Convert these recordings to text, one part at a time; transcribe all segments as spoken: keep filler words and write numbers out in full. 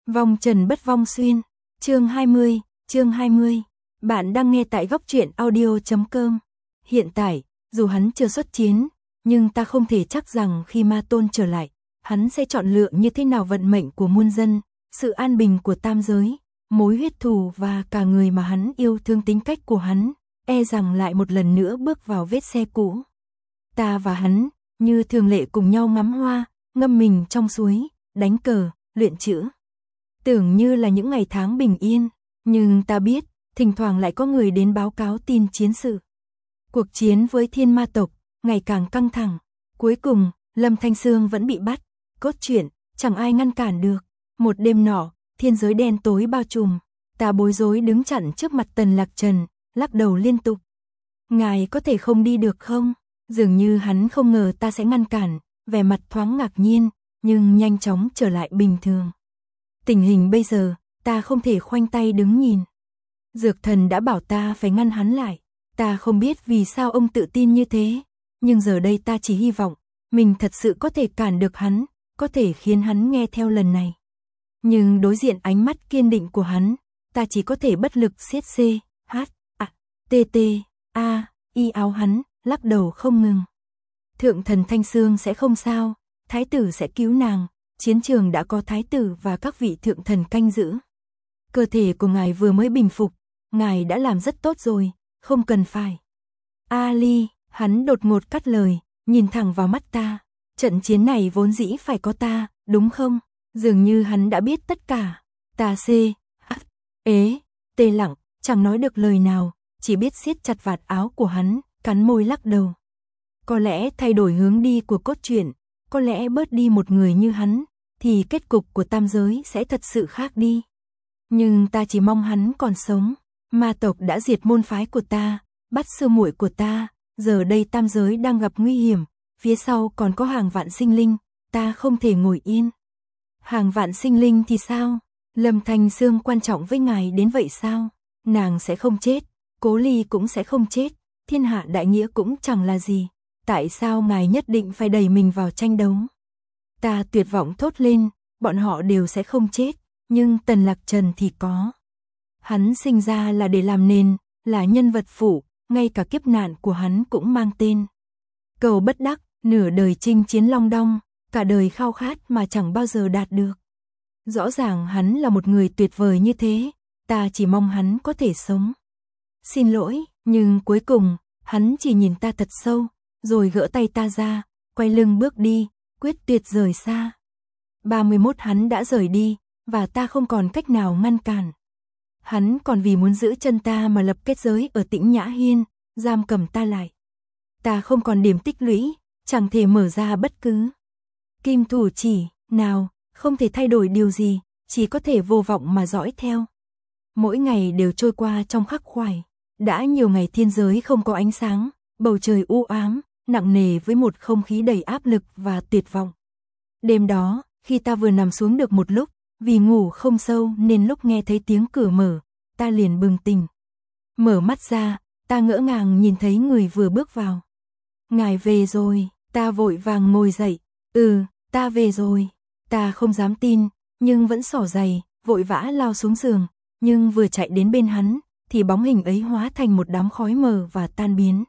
Vong trần bất vong xuyên. Chương hai mươi, chương hai mươi. Bạn đang nghe tại góc truyện audio chấm com. Hiện tại, dù hắn chưa xuất chiến, nhưng ta không thể chắc rằng khi Ma Tôn trở lại, hắn sẽ chọn lựa như thế nào vận mệnh của muôn dân, sự an bình của tam giới, mối huyết thù và cả người mà hắn yêu thương. Tính cách của hắn, e rằng lại một lần nữa bước vào vết xe cũ. Ta và hắn, như thường lệ cùng nhau ngắm hoa, ngâm mình trong suối, đánh cờ, luyện chữ. Tưởng như là những ngày tháng bình yên, nhưng ta biết, thỉnh thoảng lại có người đến báo cáo tin chiến sự. Cuộc chiến với thiên ma tộc, ngày càng căng thẳng. Cuối cùng, Lâm Thanh Sương vẫn bị bắt. Cốt truyện, chẳng ai ngăn cản được. Một đêm nọ, thiên giới đen tối bao trùm. Ta bối rối đứng chặn trước mặt Tần Lạc Trần, lắc đầu liên tục. Ngài có thể không đi được không? Dường như hắn không ngờ ta sẽ ngăn cản, vẻ mặt thoáng ngạc nhiên, nhưng nhanh chóng trở lại bình thường. Tình hình bây giờ, ta không thể khoanh tay đứng nhìn. Dược thần đã bảo ta phải ngăn hắn lại. Ta không biết vì sao ông tự tin như thế, nhưng giờ đây ta chỉ hy vọng mình thật sự có thể cản được hắn, có thể khiến hắn nghe theo lần này. Nhưng đối diện ánh mắt kiên định của hắn, ta chỉ có thể bất lực siết C, H, A, T, T, A, Y áo hắn, lắc đầu không ngừng. Thượng thần Thanh Sương sẽ không sao, thái tử sẽ cứu nàng, chiến trường đã có thái tử và các vị thượng thần canh giữ. Cơ thể của ngài vừa mới bình phục, ngài đã làm rất tốt rồi, không cần phải. Ali, hắn đột ngột cắt lời, nhìn thẳng vào mắt ta. Trận chiến này vốn dĩ phải có ta, đúng không? Dường như hắn đã biết tất cả. Ta C, H, ế, tê lặng, chẳng nói được lời nào, chỉ biết siết chặt vạt áo của hắn, cắn môi lắc đầu. Có lẽ thay đổi hướng đi của cốt truyện, có lẽ bớt đi một người như hắn, thì kết cục của tam giới sẽ thật sự khác đi. Nhưng ta chỉ mong hắn còn sống. Ma tộc đã diệt môn phái của ta, bắt sư muội của ta, giờ đây tam giới đang gặp nguy hiểm, phía sau còn có hàng vạn sinh linh, ta không thể ngồi yên. Hàng vạn sinh linh thì sao? Lâm Thanh Sương quan trọng với ngài đến vậy sao? Nàng sẽ không chết, Cố Ly cũng sẽ không chết, thiên hạ đại nghĩa cũng chẳng là gì. Tại sao ngài nhất định phải đẩy mình vào tranh đấu? Ta tuyệt vọng thốt lên, bọn họ đều sẽ không chết, nhưng Tần Lạc Trần thì có. Hắn sinh ra là để làm nền, là nhân vật phụ, ngay cả kiếp nạn của hắn cũng mang tên. Cầu bất đắc, nửa đời chinh chiến long đong, cả đời khao khát mà chẳng bao giờ đạt được. Rõ ràng hắn là một người tuyệt vời như thế, ta chỉ mong hắn có thể sống. Xin lỗi, nhưng cuối cùng, hắn chỉ nhìn ta thật sâu, rồi gỡ tay ta ra, quay lưng bước đi, quyết tuyệt rời xa. ba mươi mốt hắn đã rời đi, và ta không còn cách nào ngăn cản. Hắn còn vì muốn giữ chân ta mà lập kết giới ở Tĩnh Nhã Hiên, giam cầm ta lại. Ta không còn điểm tích lũy, chẳng thể mở ra bất cứ. Kim thủ chỉ, nào, không thể thay đổi điều gì, chỉ có thể vô vọng mà dõi theo. Mỗi ngày đều trôi qua trong khắc khoải. Đã nhiều ngày thiên giới không có ánh sáng, bầu trời u ám, nặng nề với một không khí đầy áp lực và tuyệt vọng. Đêm đó, khi ta vừa nằm xuống được một lúc, vì ngủ không sâu nên lúc nghe thấy tiếng cửa mở, ta liền bừng tỉnh. Mở mắt ra, ta ngỡ ngàng nhìn thấy người vừa bước vào. Ngài về rồi, ta vội vàng ngồi dậy. Ừ, ta về rồi. Ta không dám tin, nhưng vẫn xỏ giày, vội vã lao xuống giường. Nhưng vừa chạy đến bên hắn, thì bóng hình ấy hóa thành một đám khói mờ và tan biến.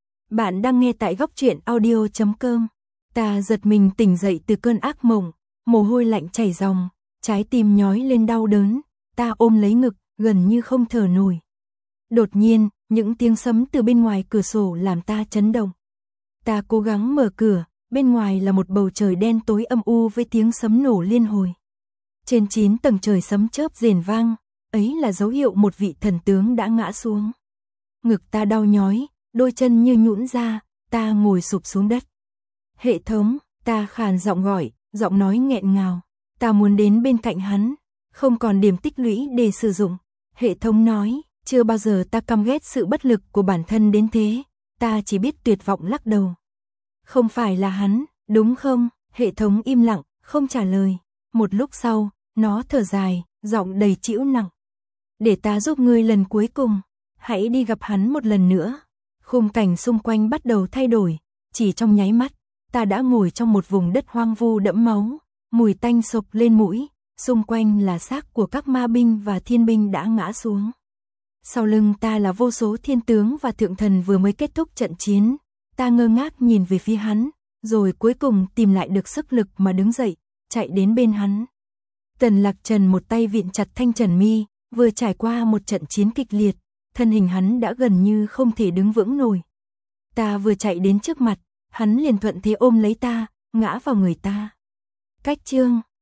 Bạn đang nghe tại góc truyện audio chấm com. Ta giật mình tỉnh dậy từ cơn ác mộng, mồ hôi lạnh chảy ròng. Trái tim nhói lên đau đớn, ta ôm lấy ngực, gần như không thở nổi. Đột nhiên, những tiếng sấm từ bên ngoài cửa sổ làm ta chấn động. Ta cố gắng mở cửa, bên ngoài là một bầu trời đen tối âm u với tiếng sấm nổ liên hồi. Trên chín tầng trời sấm chớp rền vang, ấy là dấu hiệu một vị thần tướng đã ngã xuống. Ngực ta đau nhói, đôi chân như nhũn ra, ta ngồi sụp xuống đất. Hệ thống, ta khàn giọng gọi, giọng nói nghẹn ngào. Ta muốn đến bên cạnh hắn, không còn điểm tích lũy để sử dụng. Hệ thống nói, chưa bao giờ ta căm ghét sự bất lực của bản thân đến thế, ta chỉ biết tuyệt vọng lắc đầu. Không phải là hắn, đúng không? Hệ thống im lặng, không trả lời. Một lúc sau, nó thở dài, giọng đầy trĩu nặng. Để ta giúp ngươi lần cuối cùng, hãy đi gặp hắn một lần nữa. Khung cảnh xung quanh bắt đầu thay đổi, chỉ trong nháy mắt, ta đã ngồi trong một vùng đất hoang vu đẫm máu. Mùi tanh sộc lên mũi, xung quanh là xác của các ma binh và thiên binh đã ngã xuống. Sau lưng ta là vô số thiên tướng và thượng thần vừa mới kết thúc trận chiến, ta ngơ ngác nhìn về phía hắn, rồi cuối cùng tìm lại được sức lực mà đứng dậy, chạy đến bên hắn. Tần Lạc Trần một tay viện chặt Thanh Trần Mi, vừa trải qua một trận chiến kịch liệt, thân hình hắn đã gần như không thể đứng vững nổi. Ta vừa chạy đến trước mặt, hắn liền thuận thế ôm lấy ta, ngã vào người ta. Cách chương